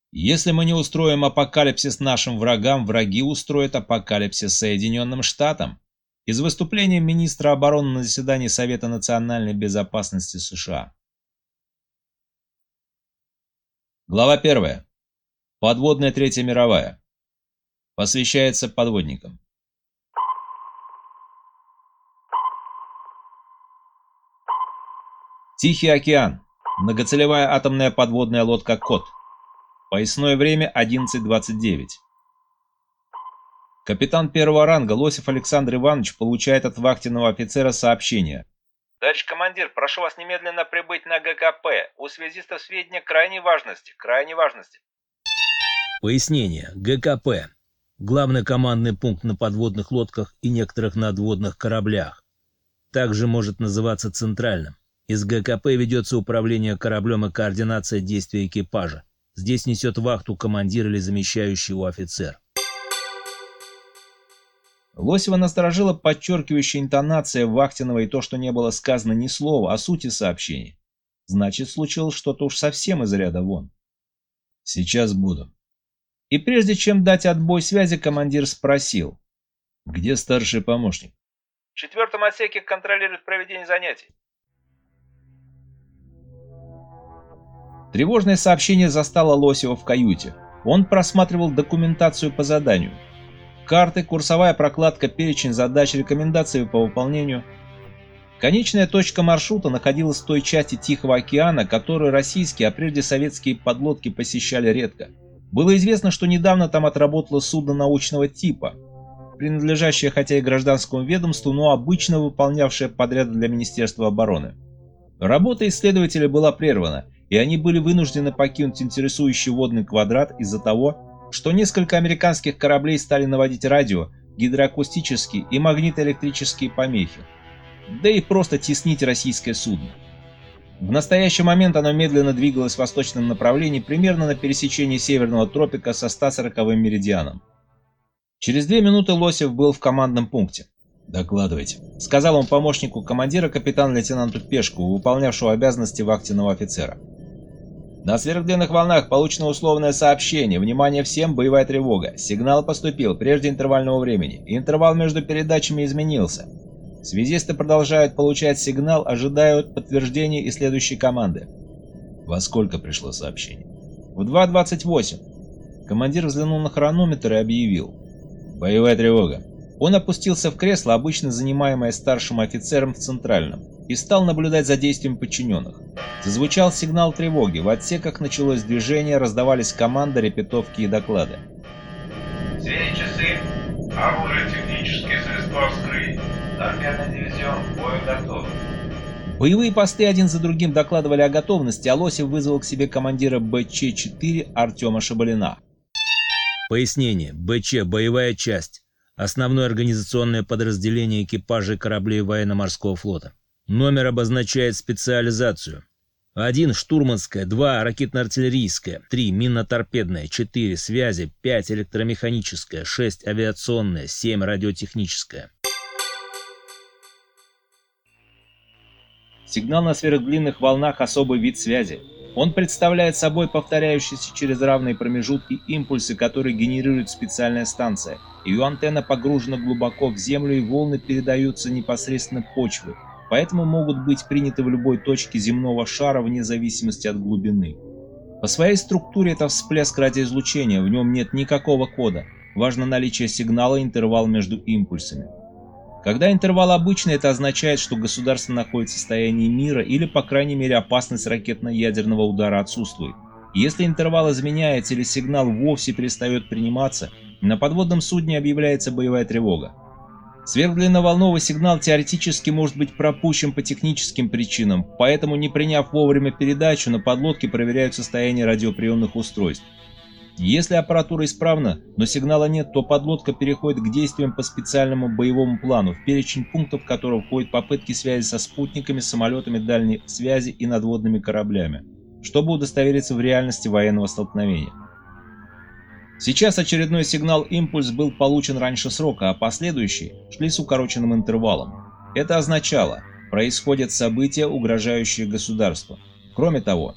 Если мы не устроим апокалипсис нашим врагам, враги устроят апокалипсис Соединенным Штатам. Из выступления министра обороны на заседании Совета национальной безопасности США. Глава 1. Подводная Третья мировая. Посвящается подводникам. Тихий океан. Многоцелевая атомная подводная лодка «Кот». Поясное время 11:29. Капитан первого ранга Лосев Александр Иванович получает от вахтенного офицера сообщение. Товарищ командир, прошу вас немедленно прибыть на ГКП. У связистов сведения крайней важности. Пояснение. ГКП. Главный командный пункт на подводных лодках и некоторых надводных кораблях. Также может называться центральным. Из ГКП ведется управление кораблем и координация действий экипажа. Здесь несет вахту командир или замещающий его офицер. Лосева насторожила подчеркивающая интонация вахтенного и то, что не было сказано ни слова о сути сообщений. Значит, случилось что-то уж совсем из ряда вон. Сейчас буду. И прежде чем дать отбой связи, командир спросил. Где старший помощник? В 4-м отсеке контролирует проведение занятий. Тревожное сообщение застало Лосева в каюте. Он просматривал документацию по заданию. Карты, курсовая прокладка, перечень задач, рекомендации по выполнению. Конечная точка маршрута находилась в той части Тихого океана, которую российские, а прежде советские подлодки посещали редко. Было известно, что недавно там отработало судно научного типа, принадлежащее хотя и гражданскому ведомству, но обычно выполнявшее подряды для Министерства обороны. Работа исследователей была прервана, и они были вынуждены покинуть интересующий водный квадрат из-за того, что несколько американских кораблей стали наводить радио, гидроакустические и магнитоэлектрические помехи, да и просто теснить российское судно. В настоящий момент оно медленно двигалось в восточном направлении примерно на пересечении Северного тропика со 140-м меридианом. Через 2 минуты Лосев был в командном пункте. «Докладывайте», — сказал он помощнику командира капитану-лейтенанту Пешкову, выполнявшего обязанности вахтенного офицера. «На сверхдлинных волнах получено условное сообщение. Внимание всем, боевая тревога. Сигнал поступил прежде интервального времени. Интервал между передачами изменился. Связисты продолжают получать сигнал, ожидают подтверждения и следующей команды». «Во сколько пришло сообщение?» «В 2:28. Командир взглянул на хронометр и объявил. «Боевая тревога». Он опустился в кресло, обычно занимаемое старшим офицером в центральном, и стал наблюдать за действием подчиненных. Зазвучал сигнал тревоги, в отсеках началось движение, раздавались команды, репетовки и доклады. «Все часы, оружие, технические средства вскрыть, торпедный дивизион, к бою готов». Боевые посты один за другим докладывали о готовности, а Лосев вызвал к себе командира БЧ-4 Артема Шабалина. Пояснение. БЧ. Боевая часть. Основное организационное подразделение экипажей кораблей военно-морского флота. Номер обозначает специализацию. 1. Штурманская, 2. Ракетно-артиллерийская, 3. Минно-торпедная, 4. Связи, 5. Электромеханическая, 6. Авиационная, 7. Радиотехническая. Сигнал на сверхдлинных волнах – особый вид связи. Он представляет собой повторяющиеся через равные промежутки импульсы, которые генерирует специальная станция. Ее антенна погружена глубоко в землю, и волны передаются непосредственно почвы, поэтому могут быть приняты в любой точке земного шара вне зависимости от глубины. По своей структуре это всплеск радиоизлучения, в нем нет никакого кода. Важно наличие сигнала и интервал между импульсами. Когда интервал обычный, это означает, что государство находится в состоянии мира или, по крайней мере, опасность ракетно-ядерного удара отсутствует. Если интервал изменяется или сигнал вовсе перестает приниматься, на подводном судне объявляется боевая тревога. Сверхдлинноволновый сигнал теоретически может быть пропущен по техническим причинам, поэтому, не приняв вовремя передачу, на подлодке проверяют состояние радиоприемных устройств. Если аппаратура исправна, но сигнала нет, то подлодка переходит к действиям по специальному боевому плану, в перечень пунктов которого входят попытки связи со спутниками, самолетами дальней связи и надводными кораблями, чтобы удостовериться в реальности военного столкновения. Сейчас очередной сигнал-импульс был получен раньше срока, а последующие шли с укороченным интервалом. Это означало, происходят события, угрожающие государству. Кроме того,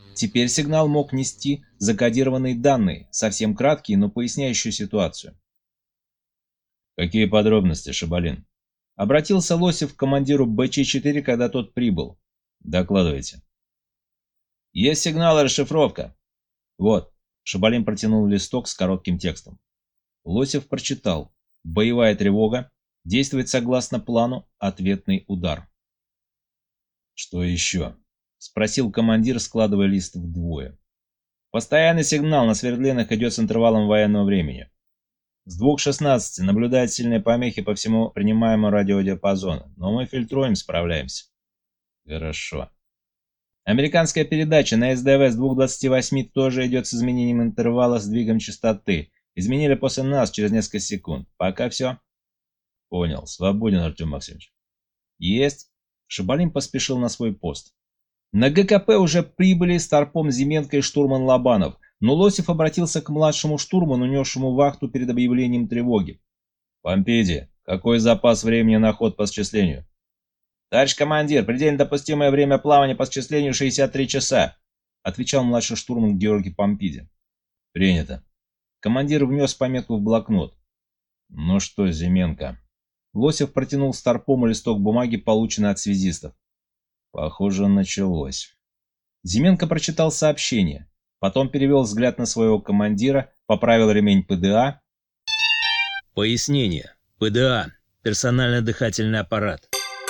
Теперь сигнал мог нести закодированные данные, совсем краткие, но поясняющие ситуацию. «Какие подробности, Шабалин?» Обратился Лосев к командиру БЧ-4, когда тот прибыл. «Докладывайте». «Есть сигнал и расшифровка». «Вот». Шабалин протянул листок с коротким текстом. Лосев прочитал. «Боевая тревога. Действовать согласно плану. Ответный удар». «Что еще?» — спросил командир, складывая лист вдвое. «Постоянный сигнал на свердлинах идет с интервалом военного времени. С 2:16 наблюдают сильные помехи по всему принимаемому радиодиапазону, но мы фильтруем, справляемся». «Хорошо». Американская передача на СДВ с 2:28 тоже идет с изменением интервала сдвигом частоты. Изменили после нас через несколько секунд. Пока все. Понял. Свободен, Артем Максимович. Есть. Шабалин поспешил на свой пост. На ГКП уже прибыли старпом Зименко и штурман Лобанов, но Лосев обратился к младшему штурману, несшему вахту перед объявлением тревоги. «Помпиди, какой запас времени на ход по счислению?» «Товарищ командир, предельно допустимое время плавания по счислению 63 часа», отвечал младший штурман Георгий Помпиди. «Принято». Командир внес пометку в блокнот. «Ну что, Зименко?» Лосев протянул старпому листок бумаги, полученный от связистов. «Похоже, началось». Зименко прочитал сообщение, потом перевел взгляд на своего командира, поправил ремень ПДА. Пояснение. ПДА. Персональный дыхательный аппарат.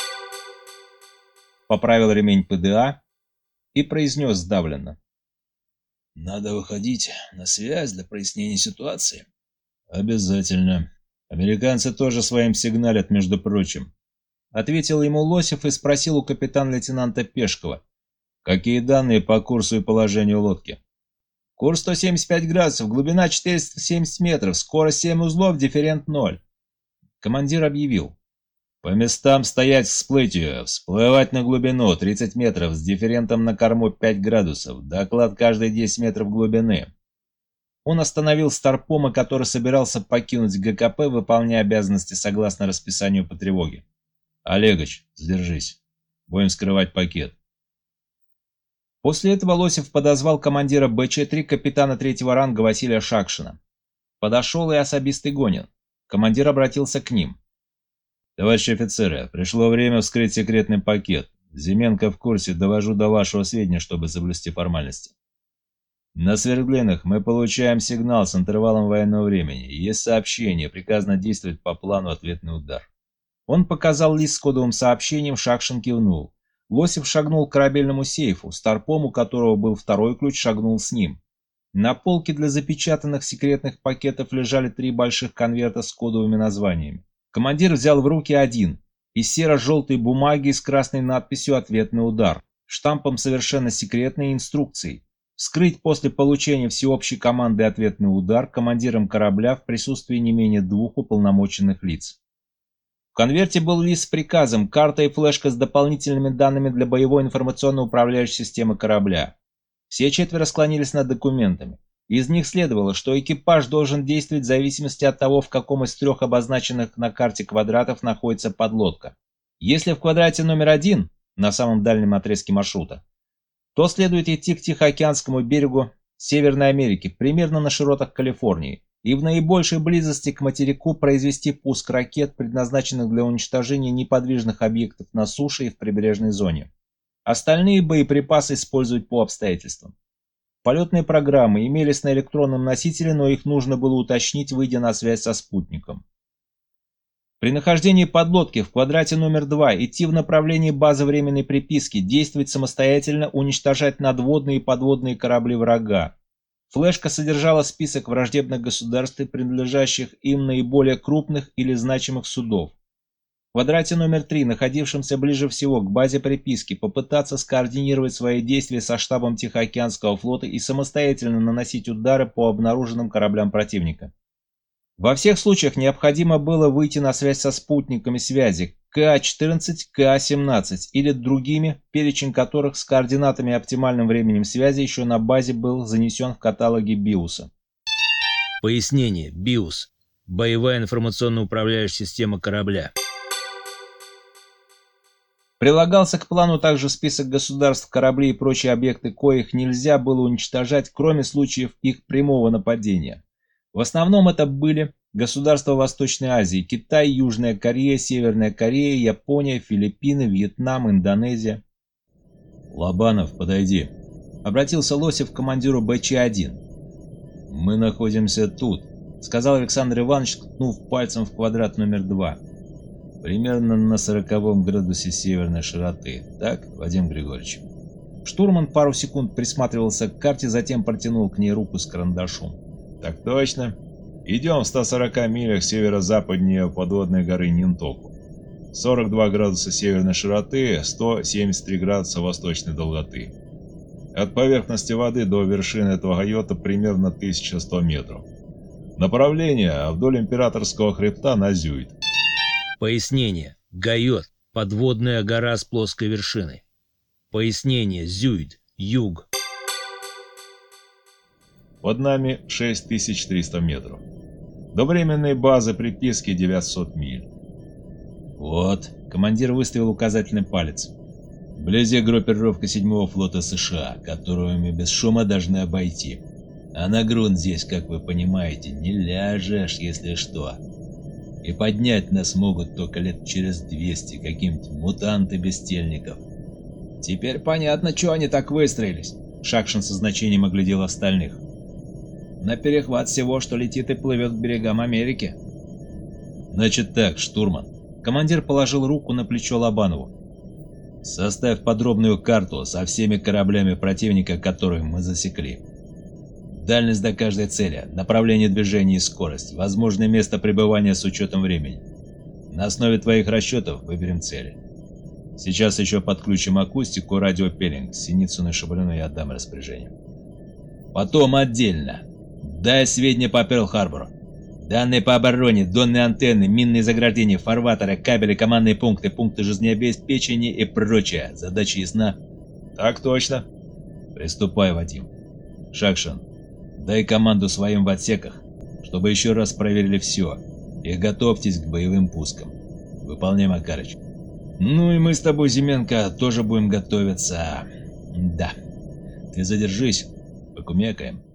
Поправил ремень ПДА и произнес сдавленно. «Надо выходить на связь для прояснения ситуации». «Обязательно. Американцы тоже своим сигналят, между прочим», — ответил ему Лосев и спросил у капитана-лейтенанта Пешкова. «Какие данные по курсу и положению лодки?» «Курс 175 градусов, глубина 470 метров, скорость 7 узлов, дифферент 0». Командир объявил. «По местам стоять к всплытию, всплывать на глубину 30 метров с дифферентом на корму 5 градусов, доклад каждые 10 метров глубины». Он остановил старпома, который собирался покинуть ГКП, выполняя обязанности согласно расписанию по тревоге. «Олегович, задержись. Будем скрывать пакет». После этого Лосев подозвал командира БЧ-3 капитана 3-го ранга Василия Шакшина. Подошел и особист Игонин. Командир обратился к ним. «Товарищи офицеры, пришло время вскрыть секретный пакет. Зименко в курсе, довожу до вашего сведения, чтобы соблюсти формальности. На свердлинах мы получаем сигнал с интервалом военного времени. Есть сообщение, приказано действовать по плану ответный удар». Он показал лист с кодовым сообщением, Шакшин кивнул. Лосев шагнул к корабельному сейфу, старпом, у которого был второй ключ, шагнул с ним. На полке для запечатанных секретных пакетов лежали 3 больших конверта с кодовыми названиями. Командир взял в руки один, из серо-желтой бумаги с красной надписью «Ответный удар», штампом совершенно секретной инструкцией. Вскрыть после получения всеобщей команды «Ответный удар» командиром корабля в присутствии не менее 2 уполномоченных лиц. В конверте был лист с приказом, карта и флешка с дополнительными данными для боевой информационно-управляющей системы корабля. Все 4 склонились над документами. Из них следовало, что экипаж должен действовать в зависимости от того, в каком из 3 обозначенных на карте квадратов находится подлодка. Если в квадрате номер 1, на самом дальнем отрезке маршрута, то следует идти к Тихоокеанскому берегу Северной Америки, примерно на широтах Калифорнии, и в наибольшей близости к материку произвести пуск ракет, предназначенных для уничтожения неподвижных объектов на суше и в прибрежной зоне. Остальные боеприпасы использовать по обстоятельствам. Полетные программы имелись на электронном носителе, но их нужно было уточнить, выйдя на связь со спутником. При нахождении подлодки в квадрате номер 2 идти в направлении базы временной приписки, действовать самостоятельно, уничтожать надводные и подводные корабли врага. Флешка содержала список враждебных государств и принадлежащих им наиболее крупных или значимых судов. В квадрате номер 3, находившемся ближе всего к базе приписки, попытаться скоординировать свои действия со штабом Тихоокеанского флота и самостоятельно наносить удары по обнаруженным кораблям противника. Во всех случаях необходимо было выйти на связь со спутниками связи КА-14, КА-17 или другими, перечень которых с координатами и оптимальным временем связи еще на базе был занесен в каталоге БИУСа. Пояснение. БИУС. Боевая информационно-управляющая система корабля. Прилагался к плану также список государств, кораблей и прочие объекты, коих нельзя было уничтожать, кроме случаев их прямого нападения. В основном это были государства Восточной Азии: Китай, Южная Корея, Северная Корея, Япония, Филиппины, Вьетнам, Индонезия. «Лобанов, подойди», — обратился Лосев к командиру БЧ-1. «Мы находимся тут», — сказал Александр Иванович, ткнув пальцем в квадрат номер 2. «Примерно на 40 градусе северной широты. Так, Вадим Григорьевич?» Штурман пару секунд присматривался к карте, затем протянул к ней руку с карандашом. «Так точно. Идем в 140 милях северо-западнее подводной горы Нинтоку. 42 градуса северной широты, 173 градуса восточной долготы. От поверхности воды до вершины этого гайота примерно 1100 метров. Направление вдоль Императорского хребта на Зюит». Пояснение. Гайот. Подводная гора с плоской вершиной. Пояснение. Зюит. Юг. Под нами 6300 метров. До временной базы приписки 900 миль. «Вот», — командир выставил указательный палец. «Вблизи группировка 7-го флота США, которую мы без шума должны обойти. А на грунт здесь, как вы понимаете, не ляжешь, если что. И поднять нас могут только лет через 200 какие-нибудь мутанты-бестельников». «Теперь понятно, чего они так выстроились», — Шакшин со значением оглядел остальных. «На перехват всего, что летит и плывет к берегам Америки». «Значит так, штурман». Командир положил руку на плечо Лобанову. «Составь подробную карту со всеми кораблями противника, которые мы засекли. Дальность до каждой цели, направление движения и скорость, возможное место пребывания с учетом времени. На основе твоих расчетов выберем цели. Сейчас еще подключим акустику, радиопеллинг. Синицыну и Шабалину я отдам распоряжение. Потом отдельно. Дай сведения по Перл-Харбору. Данные по обороне, донные антенны, минные заграждения, фарватеры, кабели, командные пункты, пункты жизнеобеспечения и прочее. Задача ясна?» «Так точно». «Приступай, Вадим. Шакшин, дай команду своим в отсеках, чтобы еще раз проверили все, и готовьтесь к боевым пускам. Выполняй, Макарыч». «Ну и мы с тобой, Зименко, тоже будем готовиться. Да. Ты задержись, покумекаем».